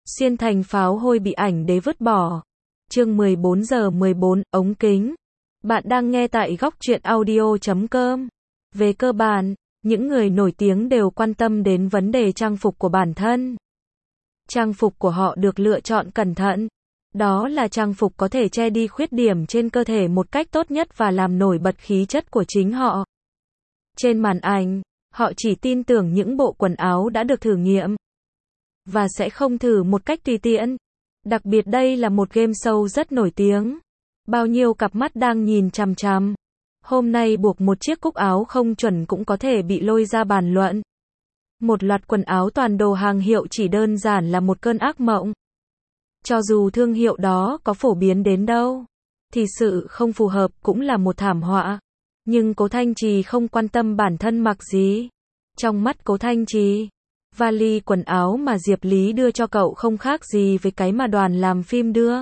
Xuyên thành pháo hôi bị ảnh đế vứt bỏ. Chương 14 giờ 14, ống kính. Bạn đang nghe tại góc truyện audio.com. Về cơ bản, những người nổi tiếng đều quan tâm đến vấn đề trang phục của bản thân. Trang phục của họ được lựa chọn cẩn thận. Đó là trang phục có thể che đi khuyết điểm trên cơ thể một cách tốt nhất và làm nổi bật khí chất của chính họ. Trên màn ảnh, họ chỉ tin tưởng những bộ quần áo đã được thử nghiệm và sẽ không thử một cách tùy tiện. Đặc biệt đây là một game show rất nổi tiếng. Bao nhiêu cặp mắt đang nhìn chằm chằm. Hôm nay buộc một chiếc cúc áo không chuẩn cũng có thể bị lôi ra bàn luận. Một loạt quần áo toàn đồ hàng hiệu chỉ đơn giản là một cơn ác mộng. Cho dù thương hiệu đó có phổ biến đến đâu, thì sự không phù hợp cũng là một thảm họa. Nhưng Cố Thanh Trì không quan tâm bản thân mặc gì. Trong mắt Cố Thanh Trì, vali quần áo mà Diệp Lý đưa cho cậu không khác gì với cái mà đoàn làm phim đưa.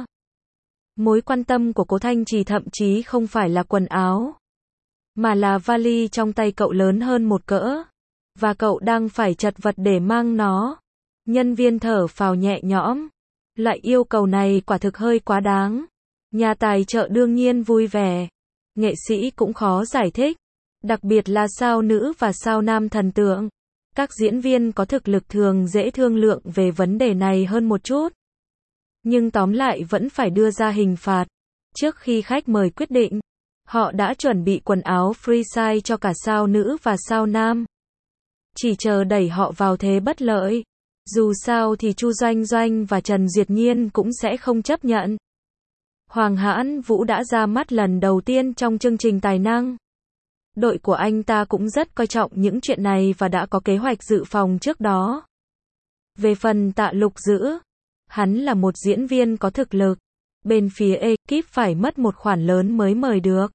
Mối quan tâm của Cố Thanh Trì thậm chí không phải là quần áo, mà là vali trong tay cậu lớn hơn một cỡ, và cậu đang phải chật vật để mang nó. Nhân viên thở phào nhẹ nhõm. Loại yêu cầu này quả thực hơi quá đáng. Nhà tài trợ đương nhiên vui vẻ. Nghệ sĩ cũng khó giải thích. Đặc biệt là sao nữ và sao nam thần tượng. Các diễn viên có thực lực thường dễ thương lượng về vấn đề này hơn một chút. Nhưng tóm lại vẫn phải đưa ra hình phạt. Trước khi khách mời quyết định, họ đã chuẩn bị quần áo free size cho cả sao nữ và sao nam. Chỉ chờ đẩy họ vào thế bất lợi. Dù sao thì Chu Doanh Doanh và Trần Duyệt Nhiên cũng sẽ không chấp nhận. Hoàng Hãn Vũ đã ra mắt lần đầu tiên trong chương trình tài năng. Đội của anh ta cũng rất coi trọng những chuyện này và đã có kế hoạch dự phòng trước đó. Về phần Tạ Lục Dữ, hắn là một diễn viên có thực lực. Bên phía ekip phải mất một khoản lớn mới mời được.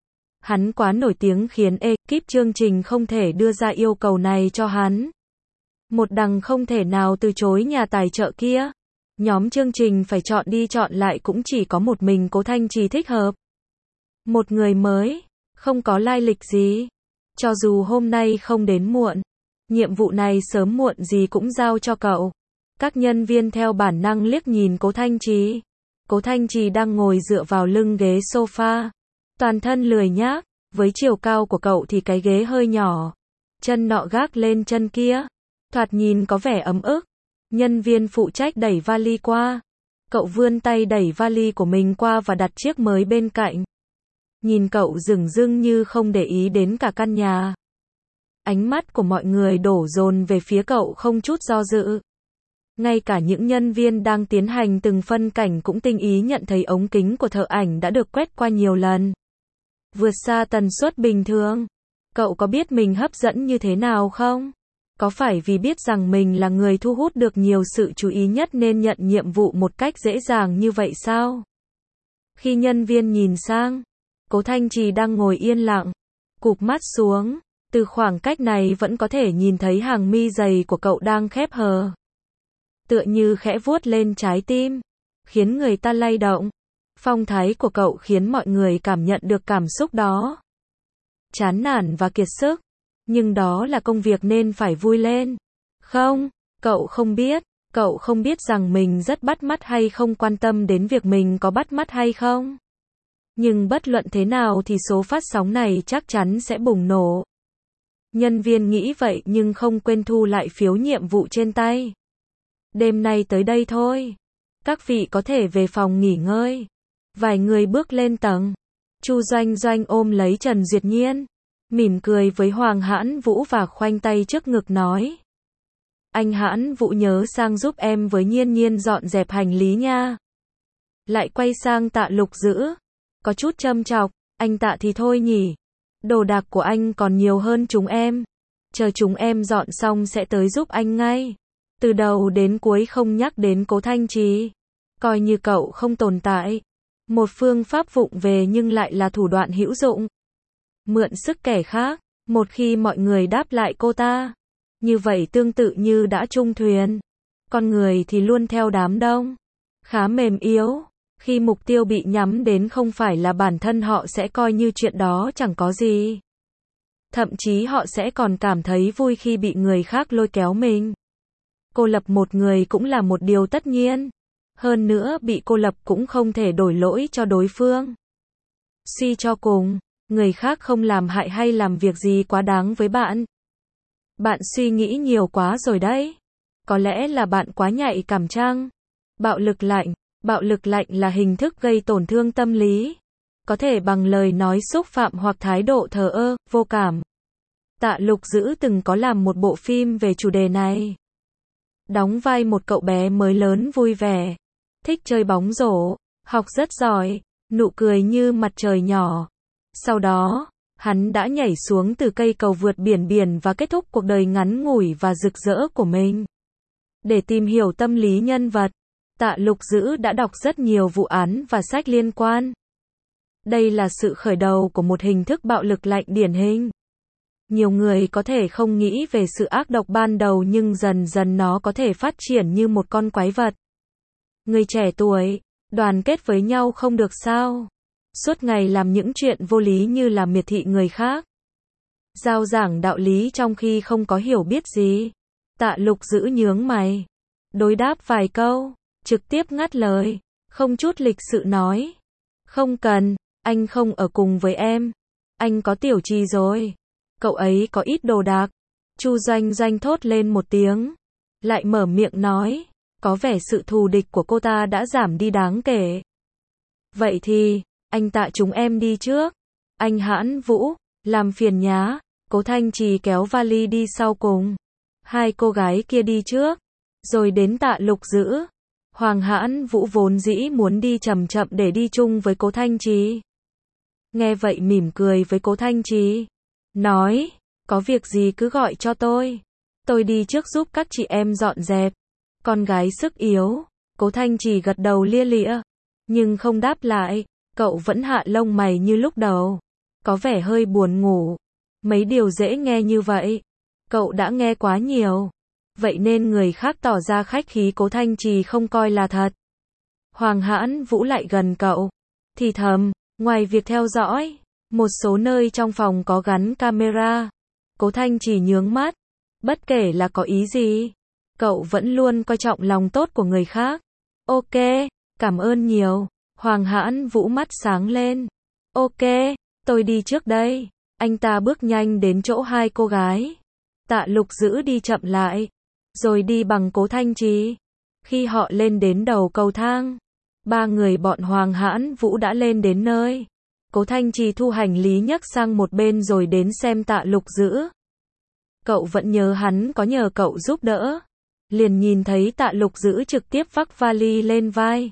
Hắn quá nổi tiếng khiến ekip chương trình không thể đưa ra yêu cầu này cho hắn. Một đằng không thể nào từ chối nhà tài trợ kia. Nhóm chương trình phải chọn đi chọn lại cũng chỉ có một mình Cố Thanh Trì thích hợp. Một người mới, không có lai lịch gì. Cho dù hôm nay không đến muộn, nhiệm vụ này sớm muộn gì cũng giao cho cậu. Các nhân viên theo bản năng liếc nhìn Cố Thanh Trì. Cố Thanh Trì đang ngồi dựa vào lưng ghế sofa. Toàn thân lười nhác, với chiều cao của cậu thì cái ghế hơi nhỏ. Chân nọ gác lên chân kia. Thoạt nhìn có vẻ ấm ức. Nhân viên phụ trách đẩy vali qua. Cậu vươn tay đẩy vali của mình qua và đặt chiếc mới bên cạnh. Nhìn cậu dửng dưng như không để ý đến cả căn nhà. Ánh mắt của mọi người đổ dồn về phía cậu không chút do dự. Ngay cả những nhân viên đang tiến hành từng phân cảnh cũng tinh ý nhận thấy ống kính của thợ ảnh đã được quét qua nhiều lần. Vượt xa tần suất bình thường. Cậu có biết mình hấp dẫn như thế nào không? Có phải vì biết rằng mình là người thu hút được nhiều sự chú ý nhất nên nhận nhiệm vụ một cách dễ dàng như vậy sao? Khi nhân viên nhìn sang, Cố Thanh Trì đang ngồi yên lặng, cụp mắt xuống. Từ khoảng cách này vẫn có thể nhìn thấy hàng mi dày của cậu đang khép hờ. Tựa như khẽ vuốt lên trái tim, khiến người ta lay động. Phong thái của cậu khiến mọi người cảm nhận được cảm xúc đó. Chán nản và kiệt sức. Nhưng đó là công việc nên phải vui lên. Không, cậu không biết rằng mình rất bắt mắt hay không quan tâm đến việc mình có bắt mắt hay không. Nhưng bất luận thế nào thì số phát sóng này chắc chắn sẽ bùng nổ. Nhân viên nghĩ vậy nhưng không quên thu lại phiếu nhiệm vụ trên tay. Đêm nay tới đây thôi. Các vị có thể về phòng nghỉ ngơi. Vài người bước lên tầng. Chu Doanh Doanh ôm lấy Trần Duyệt Nhiên. Mỉm cười với Hoàng Hãn Vũ và khoanh tay trước ngực nói. Anh Hãn Vũ nhớ sang giúp em với Nhiên Nhiên dọn dẹp hành lý nha. Lại quay sang Tạ Lục Dữ. Có chút châm chọc, anh Tạ thì thôi nhỉ. Đồ đạc của anh còn nhiều hơn chúng em. Chờ chúng em dọn xong sẽ tới giúp anh ngay. Từ đầu đến cuối không nhắc đến Cố Thanh Trì. Coi như cậu không tồn tại. Một phương pháp vụng về nhưng lại là thủ đoạn hữu dụng. Mượn sức kẻ khác, một khi mọi người đáp lại cô ta. Như vậy tương tự như đã chung thuyền. Con người thì luôn theo đám đông. Khá mềm yếu. Khi mục tiêu bị nhắm đến không phải là bản thân họ sẽ coi như chuyện đó chẳng có gì. Thậm chí họ sẽ còn cảm thấy vui khi bị người khác lôi kéo mình. Cô lập một người cũng là một điều tất nhiên. Hơn nữa bị cô lập cũng không thể đổ lỗi cho đối phương. Suy cho cùng, người khác không làm hại hay làm việc gì quá đáng với bạn. Bạn suy nghĩ nhiều quá rồi đấy. Có lẽ là bạn quá nhạy cảm chăng? Bạo lực lạnh. Bạo lực lạnh là hình thức gây tổn thương tâm lý. Có thể bằng lời nói xúc phạm hoặc thái độ thờ ơ, vô cảm. Tạ Lục Dữ từng có làm một bộ phim về chủ đề này. Đóng vai một cậu bé mới lớn vui vẻ, thích chơi bóng rổ, học rất giỏi, nụ cười như mặt trời nhỏ. Sau đó, hắn đã nhảy xuống từ cây cầu vượt biển và kết thúc cuộc đời ngắn ngủi và rực rỡ của mình. Để tìm hiểu tâm lý nhân vật, Tạ Lục Dữ đã đọc rất nhiều vụ án và sách liên quan. Đây là sự khởi đầu của một hình thức bạo lực lạnh điển hình. Nhiều người có thể không nghĩ về sự ác độc ban đầu nhưng dần dần nó có thể phát triển như một con quái vật. Người trẻ tuổi, đoàn kết với nhau không được sao? Suốt ngày làm những chuyện vô lý như là miệt thị người khác. Giao giảng đạo lý trong khi không có hiểu biết gì. Tạ Lục Dữ nhướng mày. Đối đáp vài câu, trực tiếp ngắt lời, không chút lịch sự nói. Không cần, anh không ở cùng với em. Anh có Tiểu Trì rồi. Cậu ấy có ít đồ đạc. Chu Doanh Doanh thốt lên một tiếng. Lại mở miệng nói. Có vẻ sự thù địch của cô ta đã giảm đi đáng kể. Vậy thì, anh Tạ chúng em đi trước. Anh Hãn Vũ, làm phiền nhá. Cố Thanh Trì kéo vali đi sau cùng. Hai cô gái kia đi trước. Rồi đến Tạ Lục Dữ. Hoàng Hãn Vũ vốn dĩ muốn đi chậm chậm để đi chung với Cố Thanh Trì. Nghe vậy mỉm cười với Cố Thanh Trì. Nói, có việc gì cứ gọi cho tôi. Tôi đi trước giúp các chị em dọn dẹp. Con gái sức yếu. Cố Thanh Trì gật đầu lia lịa. Nhưng không đáp lại. Cậu vẫn hạ lông mày như lúc đầu. Có vẻ hơi buồn ngủ. Mấy điều dễ nghe như vậy. Cậu đã nghe quá nhiều. Vậy nên người khác tỏ ra khách khí Cố Thanh Trì không coi là thật. Hoàng Hãn Vũ lại gần cậu. Thì thầm, ngoài việc theo dõi, một số nơi trong phòng có gắn camera. Cố Thanh Trì nhướng mắt. Bất kể là có ý gì, cậu vẫn luôn coi trọng lòng tốt của người khác. Ok, cảm ơn nhiều. Hoàng Hãn Vũ mắt sáng lên. Ok, tôi đi trước đây. Anh ta bước nhanh đến chỗ hai cô gái. Tạ Lục Dữ đi chậm lại, rồi đi bằng Cố Thanh Trì. Khi họ lên đến đầu cầu thang, ba người bọn Hoàng Hãn Vũ đã lên đến nơi. Cố Thanh Trì thu hành lý nhấc sang một bên rồi đến xem Tạ Lục Dữ. Cậu vẫn nhớ hắn có nhờ cậu giúp đỡ. Liền nhìn thấy Tạ Lục Dữ trực tiếp vác vali lên vai.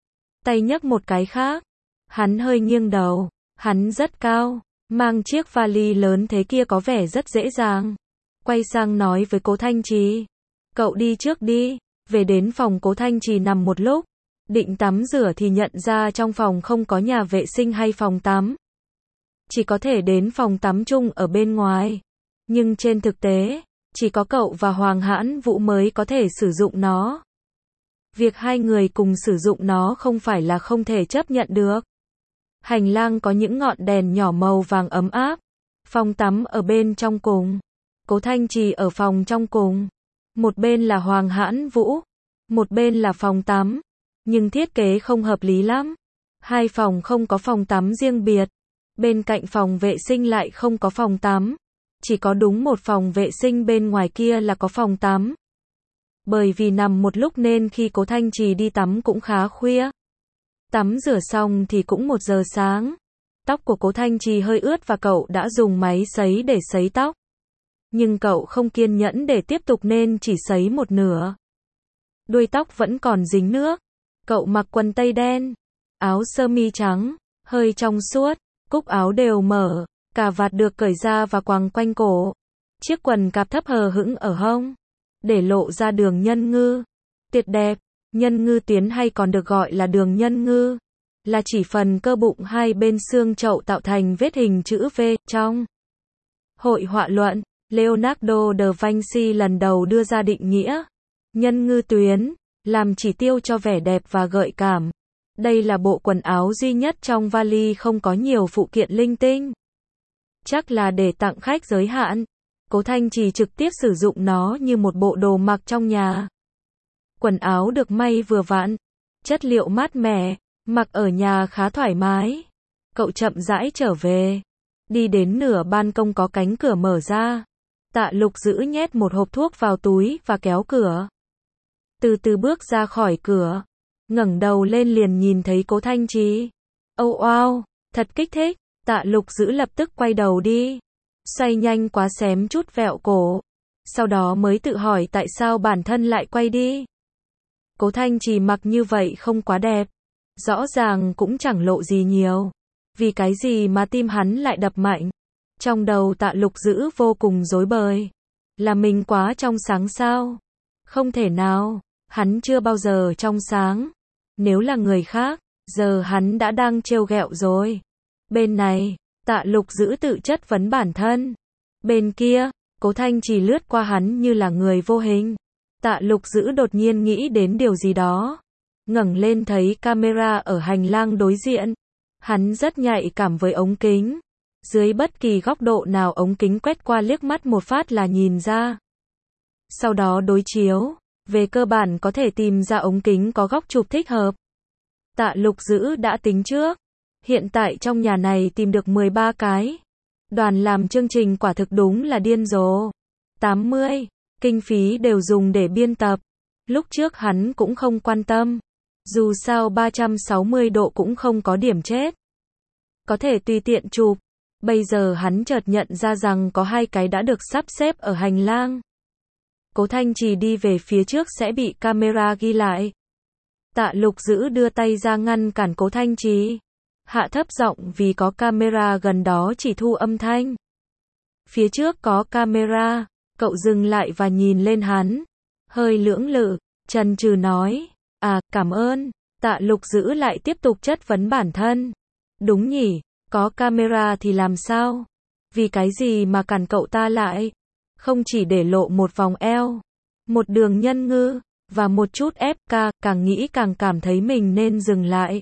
Tay nhấc một cái khác. Hắn hơi nghiêng đầu. Hắn rất cao. Mang chiếc vali lớn thế kia có vẻ rất dễ dàng. Quay sang nói với Cố Thanh Trì. Cậu đi trước đi. Về đến phòng Cố Thanh Trì nằm một lúc. Định tắm rửa thì nhận ra trong phòng không có nhà vệ sinh hay phòng tắm. Chỉ có thể đến phòng tắm chung ở bên ngoài. Nhưng trên thực tế, chỉ có cậu và Hoàng Hãn Vũ mới có thể sử dụng nó. Việc hai người cùng sử dụng nó không phải là không thể chấp nhận được. Hành lang có những ngọn đèn nhỏ màu vàng ấm áp. Phòng tắm ở bên trong cùng. Cố Thanh Trì ở phòng trong cùng. Một bên là Hoàng Hãn Vũ. Một bên là phòng tắm. Nhưng thiết kế không hợp lý lắm. Hai phòng không có phòng tắm riêng biệt. Bên cạnh phòng vệ sinh lại không có phòng tắm. Chỉ có đúng một phòng vệ sinh bên ngoài kia là có phòng tắm. Bởi vì nằm một lúc nên khi Cố Thanh Trì đi tắm cũng khá khuya. Tắm rửa xong thì cũng 1 giờ sáng. Tóc của Cố Thanh Trì hơi ướt và cậu đã dùng máy sấy để sấy tóc. Nhưng cậu không kiên nhẫn để tiếp tục nên chỉ sấy một nửa. Đuôi tóc vẫn còn dính nước. Cậu mặc quần tây đen, áo sơ mi trắng, hơi trong suốt, cúc áo đều mở, cà vạt được cởi ra và quàng quanh cổ. Chiếc quần cạp thấp hờ hững ở hông, để lộ ra đường nhân ngư. Tuyệt đẹp, nhân ngư tuyến hay còn được gọi là đường nhân ngư, là chỉ phần cơ bụng hai bên xương chậu tạo thành vết hình chữ V. Trong hội họa luận, Leonardo da Vinci lần đầu đưa ra định nghĩa nhân ngư tuyến, làm chỉ tiêu cho vẻ đẹp và gợi cảm. Đây là bộ quần áo duy nhất trong vali không có nhiều phụ kiện linh tinh. Chắc là để tặng khách giới hạn. Cố Thanh Trì trực tiếp sử dụng nó như một bộ đồ mặc trong nhà. Quần áo được may vừa vặn, chất liệu mát mẻ, mặc ở nhà khá thoải mái. Cậu chậm rãi trở về, đi đến nửa ban công có cánh cửa mở ra. Tạ Lục Dữ nhét một hộp thuốc vào túi và kéo cửa. Từ từ bước ra khỏi cửa, ngẩng đầu lên liền nhìn thấy Cố Thanh Trì. Oh wow, thật kích thích. Tạ Lục Dữ lập tức quay đầu đi, xoay nhanh quá xém chút vẹo cổ. Sau đó mới tự hỏi tại sao bản thân lại quay đi. Cố Thanh Trì mặc như vậy không quá đẹp, rõ ràng cũng chẳng lộ gì nhiều. Vì cái gì mà tim hắn lại đập mạnh? Trong đầu Tạ Lục Dữ vô cùng rối bời. Là mình quá trong sáng sao? Không thể nào, hắn chưa bao giờ trong sáng. Nếu là người khác, giờ hắn đã đang trêu ghẹo rồi. Bên này, Tạ Lục Dữ tự chất vấn bản thân. Bên kia, Cố Thanh Trì lướt qua hắn như là người vô hình. Tạ Lục Dữ đột nhiên nghĩ đến điều gì đó. Ngẩng lên thấy camera ở hành lang đối diện. Hắn rất nhạy cảm với ống kính. Dưới bất kỳ góc độ nào ống kính quét qua liếc mắt một phát là nhìn ra. Sau đó đối chiếu, về cơ bản có thể tìm ra ống kính có góc chụp thích hợp. Tạ Lục Dữ đã tính trước. Hiện tại trong nhà này tìm được 13 cái. Đoàn làm chương trình quả thực đúng là điên rồ. 80. Kinh phí đều dùng để biên tập. Lúc trước hắn cũng không quan tâm. Dù sao 360 độ cũng không có điểm chết. Có thể tùy tiện chụp. Bây giờ hắn chợt nhận ra rằng có 2 cái đã được sắp xếp ở hành lang. Cố Thanh Trì đi về phía trước sẽ bị camera ghi lại. Tạ Lục Dữ đưa tay ra ngăn cản Cố Thanh Trì. Hạ thấp giọng vì có camera gần đó chỉ thu âm thanh. Phía trước có camera, cậu dừng lại và nhìn lên hắn. Hơi lưỡng lự, chần chừ nói. À, cảm ơn. Tạ Lục Dữ lại tiếp tục chất vấn bản thân. Đúng nhỉ, có camera thì làm sao? Vì cái gì mà cản cậu ta lại? Không chỉ để lộ một vòng eo, một đường nhân ngư, và một chút FK, càng nghĩ càng cảm thấy mình nên dừng lại.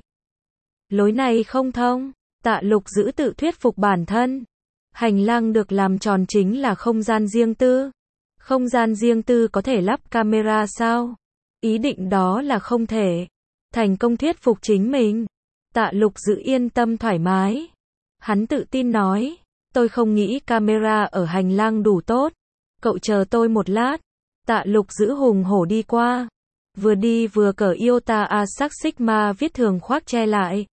Lối này không thông. Tạ Lục Dữ tự thuyết phục bản thân. Hành lang được làm tròn chính là không gian riêng tư. Không gian riêng tư có thể lắp camera sao? Ý định đó là không thể. Thành công thuyết phục chính mình. Tạ Lục Dữ yên tâm thoải mái. Hắn tự tin nói. Tôi không nghĩ camera ở hành lang đủ tốt. Cậu chờ tôi một lát. Tạ Lục Dữ hùng hổ đi qua. Vừa đi vừa cởi Iota Asac Sigma viết thường khoác che lại.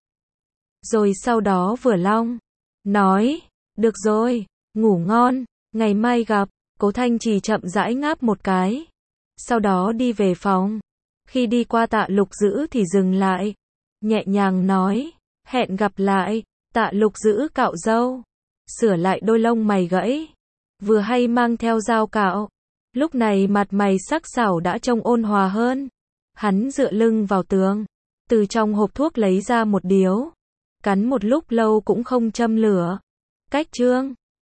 Rồi sau đó vừa long. Nói. Được rồi. Ngủ ngon. Ngày mai gặp. Cố Thanh Trì chậm rãi ngáp một cái. Sau đó đi về phòng. Khi đi qua Tạ Lục Dữ thì dừng lại. Nhẹ nhàng nói. Hẹn gặp lại. Tạ Lục Dữ cạo râu. Sửa lại đôi lông mày gãy. Vừa hay mang theo dao cạo. Lúc này mặt mày sắc sảo đã trông ôn hòa hơn. Hắn dựa lưng vào tường. Từ trong hộp thuốc lấy ra một điếu. Cắn một lúc lâu cũng không châm lửa. Cách chương